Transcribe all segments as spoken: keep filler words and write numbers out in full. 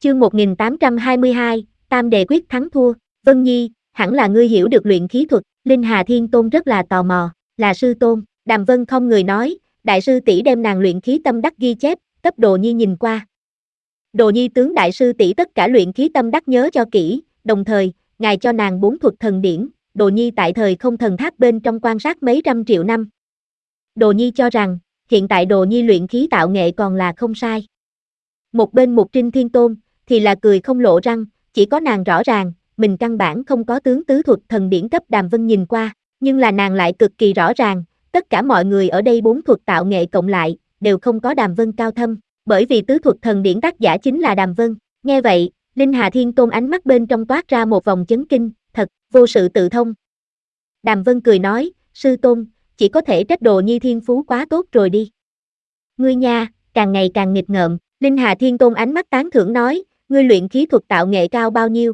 Chương một nghìn tám trăm hai mươi hai, Tam Đề Quyết thắng thua. Vân Nhi, hẳn là ngươi hiểu được luyện khí thuật. Linh Hà Thiên Tôn rất là tò mò. Là sư tôn. Đàm Vân không người nói, đại sư tỷ đem nàng luyện khí tâm đắc ghi chép, cấp Đồ Nhi nhìn qua. Đồ Nhi tướng đại sư tỷ tất cả luyện khí tâm đắc nhớ cho kỹ, đồng thời, ngài cho nàng bốn thuật thần điển. Đồ Nhi tại thời không thần tháp bên trong quan sát mấy trăm triệu năm. Đồ Nhi cho rằng, hiện tại Đồ Nhi luyện khí tạo nghệ còn là không sai. Một bên Mục Trinh Thiên Tôn, thì là cười không lộ răng, chỉ có nàng rõ ràng, mình căn bản không có tướng tứ thuật thần điển cấp Đàm Vân nhìn qua, nhưng là nàng lại cực kỳ rõ ràng, tất cả mọi người ở đây bốn thuật tạo nghệ cộng lại, đều không có Đàm Vân cao thâm, bởi vì tứ thuật thần điển tác giả chính là Đàm Vân. Nghe vậy, Linh Hà Thiên Tôn ánh mắt bên trong toát ra một vòng chấn kinh, thật, vô sự tự thông. Đàm Vân cười nói, sư tôn, chỉ có thể trách Đồ Nhi thiên phú quá tốt rồi đi. Ngươi nha, càng ngày càng nghịch ngợm. Linh Hà Thiên Tôn ánh mắt tán thưởng nói, ngươi luyện khí thuật tạo nghệ cao bao nhiêu?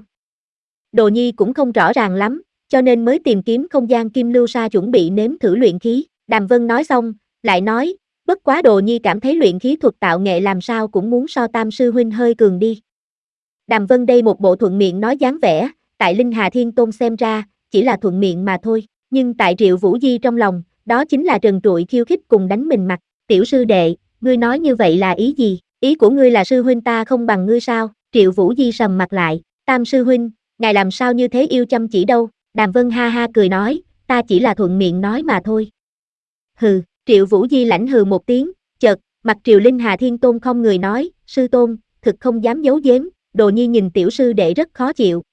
Đồ Nhi cũng không rõ ràng lắm, cho nên mới tìm kiếm không gian kim lưu sa chuẩn bị nếm thử luyện khí. Đàm Vân nói xong, lại nói, bất quá Đồ Nhi cảm thấy luyện khí thuật tạo nghệ làm sao cũng muốn so Tam sư huynh hơi cường đi. Đàm Vân đây một bộ thuận miệng nói dáng vẻ, tại Linh Hà Thiên Tôn xem ra, chỉ là thuận miệng mà thôi, nhưng tại Triệu Vũ Di trong lòng, đó chính là trần trụi khiêu khích cùng đánh mình mặt. Tiểu sư đệ, ngươi nói như vậy là ý gì? Ý của ngươi là sư huynh ta không bằng ngươi sao? Triệu Vũ Di sầm mặt lại, Tam sư huynh, ngài làm sao như thế yêu chăm chỉ đâu? Đàm Vân ha ha cười nói, ta chỉ là thuận miệng nói mà thôi. Hừ, Triệu Vũ Di lãnh hừ một tiếng, chợt, mặt Triệu Linh Hà Thiên Tôn không người nói, sư tôn, thực không dám giấu giếm, Đồ Nhi nhìn tiểu sư đệ rất khó chịu.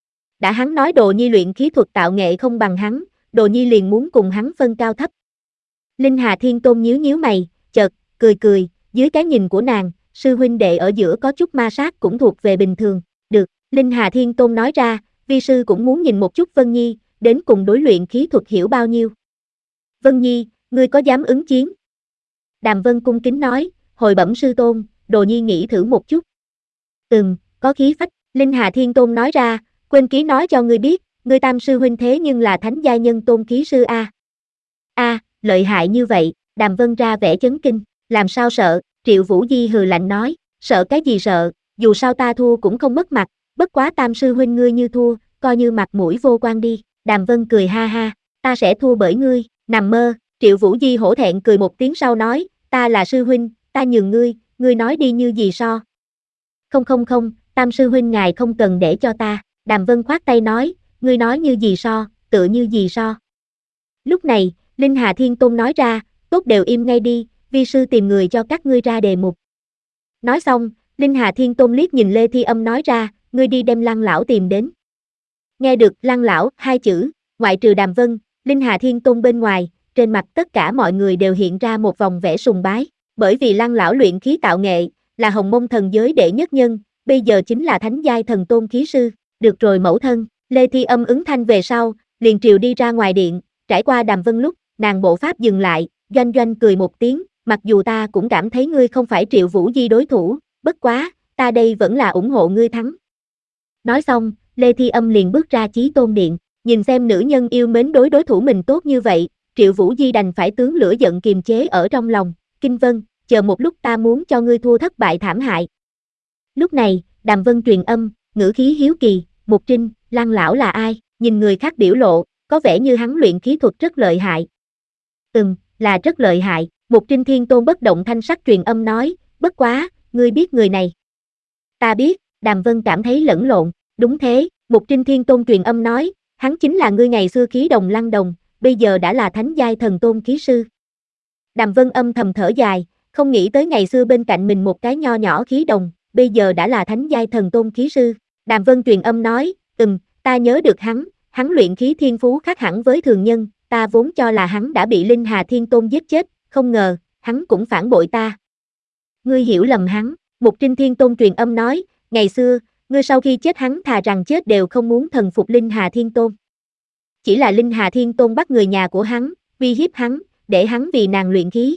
Đã hắn nói Đồ Nhi luyện khí thuật tạo nghệ không bằng hắn, Đồ Nhi liền muốn cùng hắn phân cao thấp. Linh Hà Thiên Tôn nhíu nhíu mày, chợt, cười cười, dưới cái nhìn của nàng, sư huynh đệ ở giữa có chút ma sát cũng thuộc về bình thường. Được, Linh Hà Thiên Tôn nói ra, vi sư cũng muốn nhìn một chút Vân Nhi, đến cùng đối luyện khí thuật hiểu bao nhiêu. Vân Nhi, ngươi có dám ứng chiến? Đàm Vân cung kính nói, hồi bẩm sư tôn, Đồ Nhi nghĩ thử một chút. Ừm, có khí phách. Linh Hà Thiên Tôn nói ra, quên ký nói cho ngươi biết, ngươi Tam sư huynh thế nhưng là thánh giai nhân tôn khí sư a. A, lợi hại như vậy. Đàm Vân ra vẻ chấn kinh, làm sao sợ? Triệu Vũ Di hừ lạnh nói, sợ cái gì sợ, dù sao ta thua cũng không mất mặt, bất quá Tam sư huynh ngươi như thua, coi như mặt mũi vô quan đi. Đàm Vân cười ha ha, ta sẽ thua bởi ngươi, nằm mơ. Triệu Vũ Di hổ thẹn cười một tiếng sau nói, ta là sư huynh, ta nhường ngươi, ngươi nói đi như gì so. Không không không, Tam sư huynh ngài không cần để cho ta. Đàm Vân khoát tay nói, ngươi nói như gì so, tựa như gì so. Lúc này, Linh Hà Thiên Tôn nói ra, tốt đều im ngay đi, vi sư tìm người cho các ngươi ra đề mục. Nói xong, Linh Hà Thiên Tôn liếc nhìn Lê Thi Âm nói ra, ngươi đi đem Lăng lão tìm đến. Nghe được Lăng lão hai chữ, ngoại trừ Đàm Vân, Linh Hà Thiên Tôn bên ngoài, trên mặt tất cả mọi người đều hiện ra một vòng vẻ sùng bái, bởi vì Lăng lão luyện khí tạo nghệ, là hồng mông thần giới đệ nhất nhân, bây giờ chính là thánh giai thần tôn khí sư. Được rồi mẫu thân. Lê Thi Âm ứng thanh về sau, liền triều đi ra ngoài điện, trải qua Đàm Vân lúc, nàng bộ pháp dừng lại, doanh doanh cười một tiếng, mặc dù ta cũng cảm thấy ngươi không phải Triệu Vũ Di đối thủ, bất quá, ta đây vẫn là ủng hộ ngươi thắng. Nói xong, Lê Thi Âm liền bước ra Chí Tôn điện, nhìn xem nữ nhân yêu mến đối đối thủ mình tốt như vậy, Triệu Vũ Di đành phải tướng lửa giận kiềm chế ở trong lòng, Kinh Vân, chờ một lúc ta muốn cho ngươi thua thất bại thảm hại. Lúc này, Đàm Vân truyền âm, ngữ khí hiếu kỳ, Mục Trinh, Lăng lão là ai? Nhìn người khác biểu lộ, có vẻ như hắn luyện khí thuật rất lợi hại. Ừm, là rất lợi hại. Mục Trinh Thiên Tôn bất động thanh sắc truyền âm nói, bất quá, ngươi biết người này. Ta biết. Đàm Vân cảm thấy lẫn lộn, đúng thế. Mục Trinh Thiên Tôn truyền âm nói, hắn chính là ngươi ngày xưa khí đồng Lăng Đồng, bây giờ đã là thánh giai thần tôn khí sư. Đàm Vân âm thầm thở dài, không nghĩ tới ngày xưa bên cạnh mình một cái nho nhỏ khí đồng, bây giờ đã là thánh giai thần tôn khí sư. Đàm Vân truyền âm nói, ừm, ta nhớ được hắn, hắn luyện khí thiên phú khác hẳn với thường nhân, ta vốn cho là hắn đã bị Linh Hà Thiên Tôn giết chết, không ngờ, hắn cũng phản bội ta. Ngươi hiểu lầm hắn. Mục Trinh Thiên Tôn truyền âm nói, ngày xưa, ngươi sau khi chết hắn thà rằng chết đều không muốn thần phục Linh Hà Thiên Tôn. Chỉ là Linh Hà Thiên Tôn bắt người nhà của hắn, uy hiếp hắn, để hắn vì nàng luyện khí.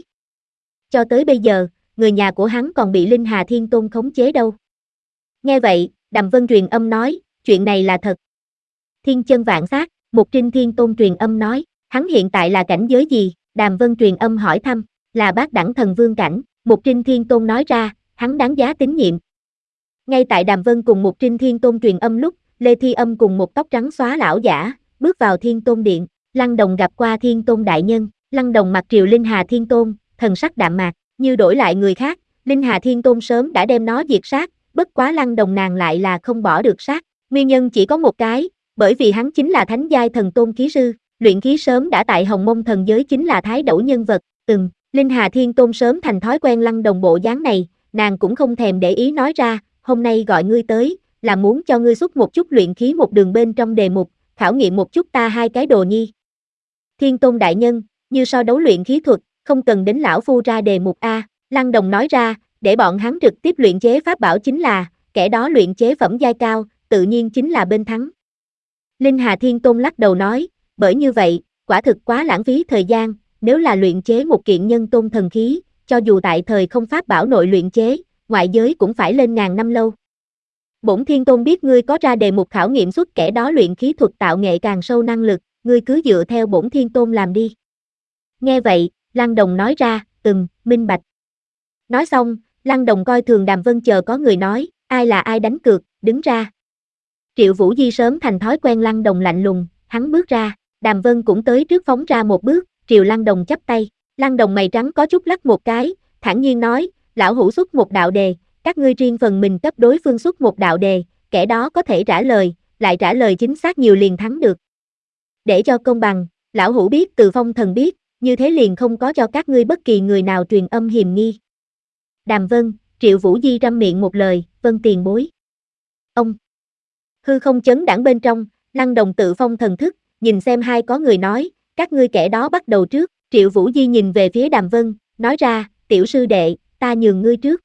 Cho tới bây giờ, người nhà của hắn còn bị Linh Hà Thiên Tôn khống chế đâu. Nghe vậy, Đàm Vân truyền âm nói, chuyện này là thật. Thiên chân vạn sát. Mục Trinh Thiên Tôn truyền âm nói, hắn hiện tại là cảnh giới gì? Đàm Vân truyền âm hỏi thăm, là bát đẳng thần vương cảnh. Mục Trinh Thiên Tôn nói ra, hắn đáng giá tín nhiệm. Ngay tại Đàm Vân cùng một Trinh Thiên Tôn truyền âm lúc, Lê Thi Âm cùng một tóc trắng xóa lão giả, bước vào Thiên Tôn Điện, Lăng Đồng gặp qua Thiên Tôn đại nhân, Lăng Đồng mặt Triệu Linh Hà Thiên Tôn, thần sắc đạm mạc, như đổi lại người khác, Linh Hà Thiên Tôn sớm đã đem nó diệt sát, bất quá Lăng Đồng nàng lại là không bỏ được sát, nguyên nhân chỉ có một cái, bởi vì hắn chính là thánh giai thần tôn khí sư, luyện khí sớm đã tại Hồng Mông thần giới chính là thái đẩu nhân vật, từng, Linh Hà Thiên Tôn sớm thành thói quen Lăng Đồng bộ dáng này, nàng cũng không thèm để ý nói ra, hôm nay gọi ngươi tới, là muốn cho ngươi xuất một chút luyện khí một đường bên trong đề mục, khảo nghiệm một chút ta hai cái đồ nhi. Thiên Tôn đại nhân, như so đấu luyện khí thuật, không cần đến lão phu ra đề mục A, Lăng Đồng nói ra, để bọn hắn trực tiếp luyện chế pháp bảo chính là, kẻ đó luyện chế phẩm giai cao, tự nhiên chính là bên thắng. Linh Hà Thiên Tôn lắc đầu nói, bởi như vậy, quả thực quá lãng phí thời gian, nếu là luyện chế một kiện nhân tôn thần khí, cho dù tại thời không pháp bảo nội luyện chế, ngoại giới cũng phải lên ngàn năm lâu. Bổn Thiên Tôn biết ngươi có ra đề mục khảo nghiệm xuất kẻ đó luyện khí thuật tạo nghệ càng sâu năng lực, ngươi cứ dựa theo bổn Thiên Tôn làm đi. Nghe vậy, Lăng Đồng nói ra, ừm, minh bạch. Nói xong, Lăng Đồng coi thường Đàm Vân chờ có người nói, ai là ai đánh cược, đứng ra. Triệu Vũ Di sớm thành thói quen Lăng Đồng lạnh lùng, hắn bước ra, Đàm Vân cũng tới trước phóng ra một bước, Triệu Lăng Đồng chắp tay, Lăng Đồng mày trắng có chút lắc một cái, thản nhiên nói, lão hữu xuất một đạo đề, các ngươi riêng phần mình cấp đối phương xuất một đạo đề, kẻ đó có thể trả lời, lại trả lời chính xác nhiều liền thắng được. Để cho công bằng, lão hữu biết Từ Phong thần biết, như thế liền không có cho các ngươi bất kỳ người nào truyền âm hiềm nghi. Đàm Vân, Triệu Vũ Di răm miệng một lời, vân tiền bối. Ông hư không chấn đãng bên trong, Lăng Đồng tự phong thần thức, nhìn xem hai có người nói, các ngươi kẻ đó bắt đầu trước, Triệu Vũ Di nhìn về phía Đàm Vân, nói ra, tiểu sư đệ, ta nhường ngươi trước.